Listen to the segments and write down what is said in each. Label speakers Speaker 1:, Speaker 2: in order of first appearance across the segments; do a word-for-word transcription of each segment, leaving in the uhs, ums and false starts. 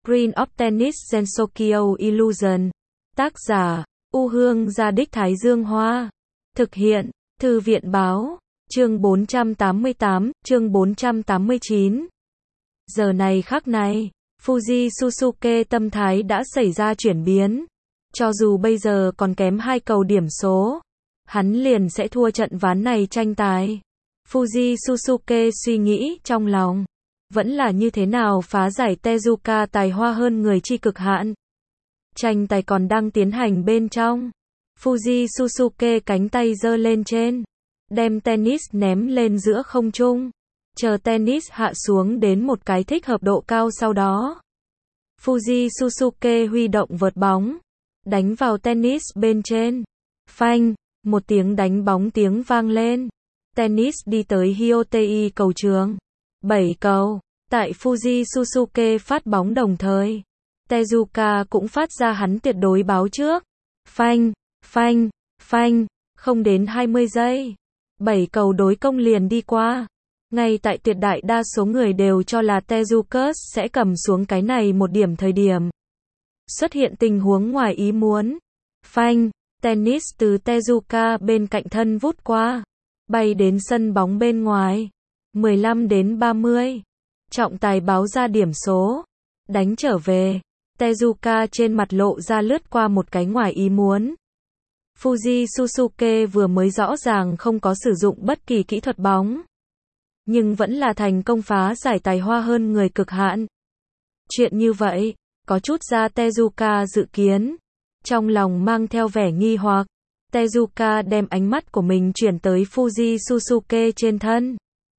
Speaker 1: Screen of Tennis Gensokyo Illusion. Tác giả, U Hương Gia Đích Thái Dương Hoa. Thực hiện, Thư viện Báo. Chương bốn trăm tám mươi tám, chương bốn trăm tám mươi chín. Giờ này khắc này, Fuji Susuke tâm thái đã xảy ra chuyển biến. Cho dù bây giờ còn kém hai cầu điểm số, hắn liền sẽ thua trận ván này tranh tài. Fuji Susuke suy nghĩ trong lòng, vẫn là như thế nào phá giải Tezuka tài hoa hơn người chi cực hạn. Tranh tài còn đang tiến hành bên trong. Fuji Susuke cánh tay giơ lên trên, đem tennis ném lên giữa không trung, chờ tennis hạ xuống đến một cái thích hợp độ cao sau đó. Fuji Susuke huy động vợt bóng, đánh vào tennis bên trên. Phanh, một tiếng đánh bóng tiếng vang lên. Tennis đi tới Hyotei cầu trường. bảy cầu. Tại Fuji Susuke phát bóng đồng thời, Tezuka cũng phát ra hắn tuyệt đối báo trước. Phanh, phanh, phanh, không đến hai mươi giây. bảy cầu đối công liền đi qua. Ngay tại tuyệt đại đa số người đều cho là Tezuka sẽ cầm xuống cái này một điểm thời điểm, xuất hiện tình huống ngoài ý muốn. Phanh, tennis từ Tezuka bên cạnh thân vút qua, bay đến sân bóng bên ngoài. mười lăm đến ba mươi. Trọng tài báo ra điểm số. Đánh trở về. Tezuka trên mặt lộ ra lướt qua một cái ngoài ý muốn. Fuji Susuke vừa mới rõ ràng không có sử dụng bất kỳ kỹ thuật bóng, nhưng vẫn là thành công phá giải tài hoa hơn người cực hạn. Chuyện như vậy, có chút ra Tezuka dự kiến. Trong lòng mang theo vẻ nghi hoặc, Tezuka đem ánh mắt của mình chuyển tới Fuji Susuke trên thân.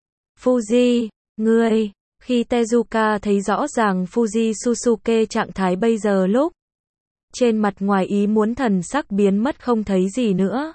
Speaker 1: Fuji, ngươi, khi Tezuka thấy rõ ràng Fuji Susuke trạng thái bây giờ lúc, trên mặt ngoài ý muốn thần sắc biến mất không thấy gì nữa.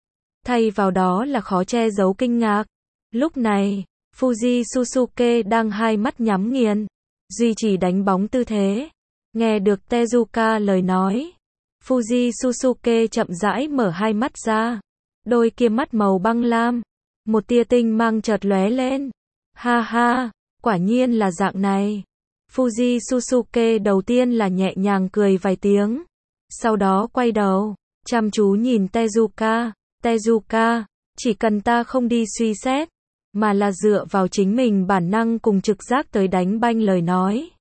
Speaker 1: Thay vào đó là khó che giấu kinh ngạc. Lúc này, Fuji Susuke đang hai mắt nhắm nghiền, duy trì đánh bóng tư thế. Nghe được Tezuka lời nói, Fuji Susuke chậm rãi mở hai mắt ra. Đôi kia mắt màu băng lam, một tia tinh mang chợt lóe lên. Ha ha, quả nhiên là dạng này. Fuji Susuke đầu tiên là nhẹ nhàng cười vài tiếng, sau đó quay đầu, chăm chú nhìn Tezuka. Tezuka, chỉ cần ta không đi suy xét, mà là dựa vào chính mình bản năng cùng trực giác tới đánh banh lời nói,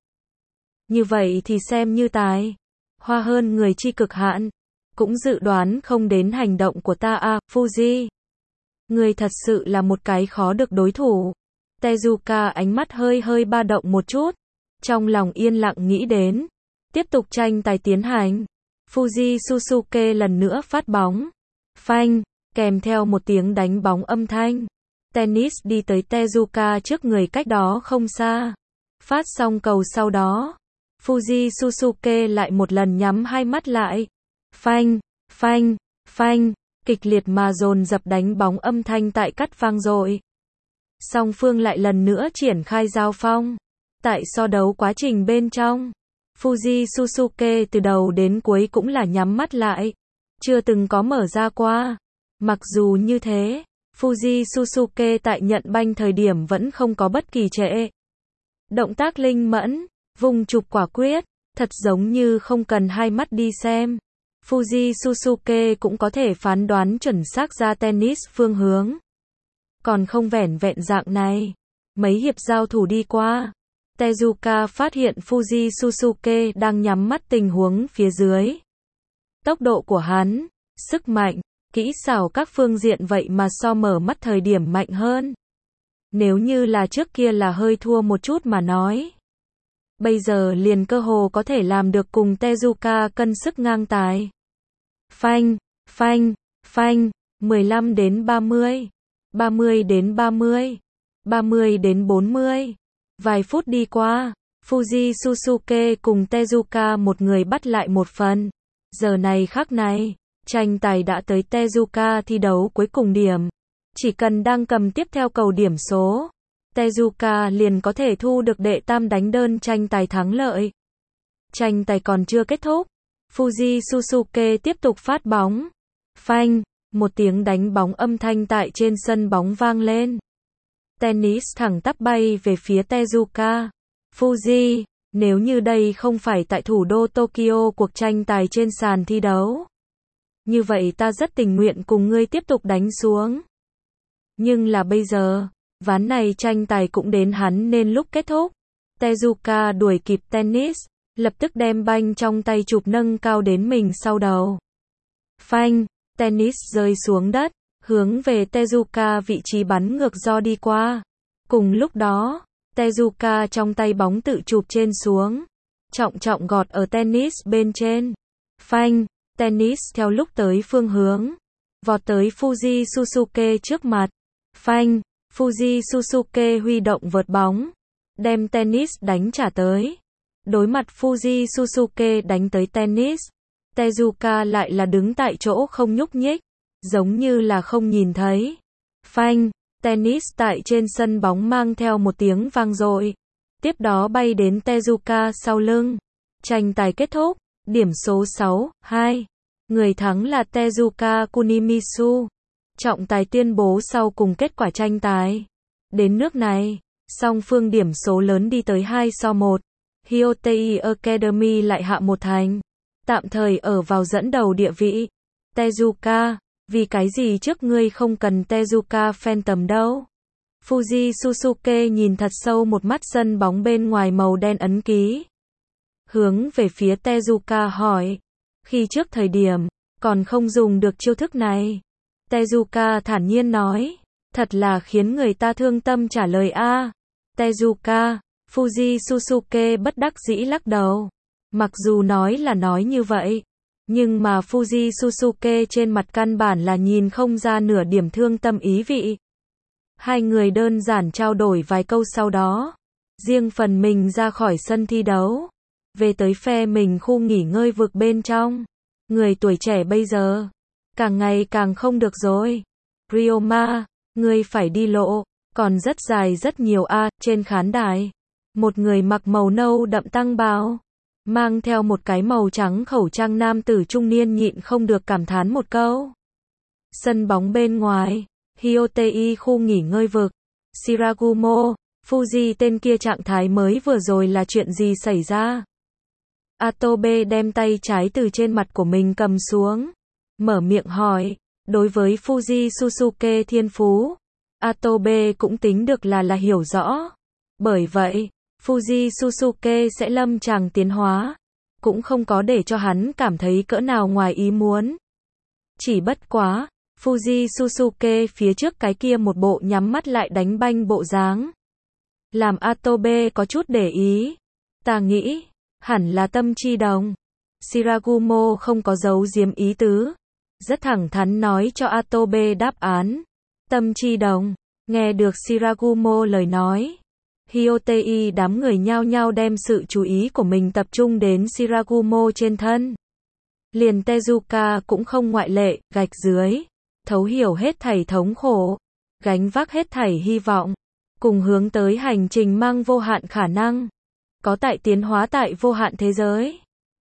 Speaker 1: như vậy thì xem như tài hoa hơn người chi cực hạn, cũng dự đoán không đến hành động của ta à, Fuji. Người thật sự là một cái khó được đối thủ. Tezuka ánh mắt hơi hơi ba động một chút, trong lòng yên lặng nghĩ đến. Tiếp tục tranh tài tiến hành. Fuji Susuke lần nữa phát bóng. Phanh, kèm theo một tiếng đánh bóng âm thanh. Tennis đi tới Tezuka trước người cách đó không xa. Phát xong cầu sau đó, Fuji Susuke lại một lần nhắm hai mắt lại. Phanh, phanh, phanh, kịch liệt mà dồn dập đánh bóng âm thanh tại cắt vang dội. Song phương lại lần nữa triển khai giao phong. Tại so đấu quá trình bên trong, Fuji Susuke từ đầu đến cuối cũng là nhắm mắt lại, chưa từng có mở ra qua. Mặc dù như thế, Fuji Susuke tại nhận banh thời điểm vẫn không có bất kỳ trễ. Động tác linh mẫn, vùng chụp quả quyết, thật giống như không cần hai mắt đi xem. Fuji Susuke cũng có thể phán đoán chuẩn xác ra tennis phương hướng. Còn không vẻn vẹn dạng này, mấy hiệp giao thủ đi qua, Tezuka phát hiện Fuji Susuke đang nhắm mắt tình huống phía dưới. Tốc độ của hắn, sức mạnh, kỹ xảo các phương diện vậy mà so mở mắt thời điểm mạnh hơn. Nếu như là trước kia là hơi thua một chút mà nói, bây giờ liền cơ hồ có thể làm được cùng Tezuka cân sức ngang tài. Phanh, phanh, phanh, mười lăm đến ba mươi, ba mươi đến ba mươi, ba mươi đến bốn mươi. Vài phút đi qua, Fuji Susuke cùng Tezuka một người bắt lại một phần. Giờ này khắc này, tranh tài đã tới Tezuka thi đấu cuối cùng điểm. Chỉ cần đang cầm tiếp theo cầu điểm số, Tezuka liền có thể thu được đệ tam đánh đơn tranh tài thắng lợi. Tranh tài còn chưa kết thúc, Fuji Susuke tiếp tục phát bóng. Phanh, một tiếng đánh bóng âm thanh tại trên sân bóng vang lên. Tennis thẳng tắp bay về phía Tezuka. Fuji, Nếu như đây không phải tại thủ đô Tokyo cuộc tranh tài trên sàn thi đấu, như vậy ta rất tình nguyện cùng ngươi tiếp tục đánh xuống. Nhưng là bây giờ, ván này tranh tài cũng đến hắn nên lúc kết thúc. Tezuka đuổi kịp tennis, lập tức đem banh trong tay chụp nâng cao đến mình sau đầu. Phanh, tennis rơi xuống đất, hướng về Tezuka vị trí bắn ngược do đi qua. Cùng lúc đó, Tezuka trong tay bóng tự chụp trên xuống, trọng trọng gọt ở tennis bên trên. Phanh, tennis theo lúc tới phương hướng, vọt tới Fuji Suzuki trước mặt. Phanh, Fuji Suzuki huy động vợt bóng, đem tennis đánh trả tới. Đối mặt Fuji Suzuki đánh tới tennis, Tezuka lại là đứng tại chỗ không nhúc nhích, giống như là không nhìn thấy. Phanh, tennis tại trên sân bóng mang theo một tiếng vang dội, tiếp đó bay đến Tezuka sau lưng. Tranh tài kết thúc, điểm số sáu hai. Người thắng là Tezuka Kunimitsu. Trọng tài tuyên bố sau cùng kết quả tranh tài. Đến nước này, song phương điểm số lớn đi tới hai so một. Hyotei Academy lại hạ một thành, tạm thời ở vào dẫn đầu địa vị. Tezuka, vì cái gì trước ngươi không cần Tezuka Phantom đâu? Fuji Suzuki nhìn thật sâu một mắt sân bóng bên ngoài màu đen ấn ký. Hướng về phía Tezuka hỏi. Khi trước thời điểm, còn không dùng được chiêu thức này. Tezuka thản nhiên nói. Thật là khiến người ta thương tâm trả lời a. Tezuka, Fuji Suzuki bất đắc dĩ lắc đầu. Mặc dù nói là nói như vậy, nhưng mà Fuji Suzuki trên mặt căn bản là nhìn không ra nửa điểm thương tâm ý vị. Hai người đơn giản trao đổi vài câu sau đó, riêng phần mình ra khỏi sân thi đấu, về tới phe mình khu nghỉ ngơi vực bên trong. Người tuổi trẻ bây giờ, càng ngày càng không được rồi. Ryoma, ngươi phải đi lộ, còn rất dài rất nhiều a. Trên khán đài, một người mặc màu nâu đậm tăng bào, mang theo một cái màu trắng khẩu trang nam tử trung niên nhịn không được cảm thán một câu. Sân bóng bên ngoài, Hyotei khu nghỉ ngơi vực, Shiragumo, Fuji tên kia trạng thái mới vừa rồi là chuyện gì xảy ra? Atobe đem tay trái từ trên mặt của mình cầm xuống, mở miệng hỏi. Đối với Fuji Suzuki thiên phú, Atobe cũng tính được là là hiểu rõ. Bởi vậy, Fuji Suzuki sẽ lâm tràng tiến hóa, cũng không có để cho hắn cảm thấy cỡ nào ngoài ý muốn. Chỉ bất quá, Fuji Suzuki phía trước cái kia một bộ nhắm mắt lại đánh banh bộ dáng, làm Atobe có chút để ý. Ta nghĩ, hẳn là tâm chi đồng. Shiragumo không có giấu giếm ý tứ, rất thẳng thắn nói cho Atobe đáp án. Tâm chi đồng. Nghe được Shiragumo lời nói, Hyotei đám người nhao nhao đem sự chú ý của mình tập trung đến Shiragumo trên thân. Liền Tezuka cũng không ngoại lệ, gạch dưới, thấu hiểu hết thảy thống khổ, gánh vác hết thảy hy vọng, cùng hướng tới hành trình mang vô hạn khả năng, có tại tiến hóa tại vô hạn thế giới.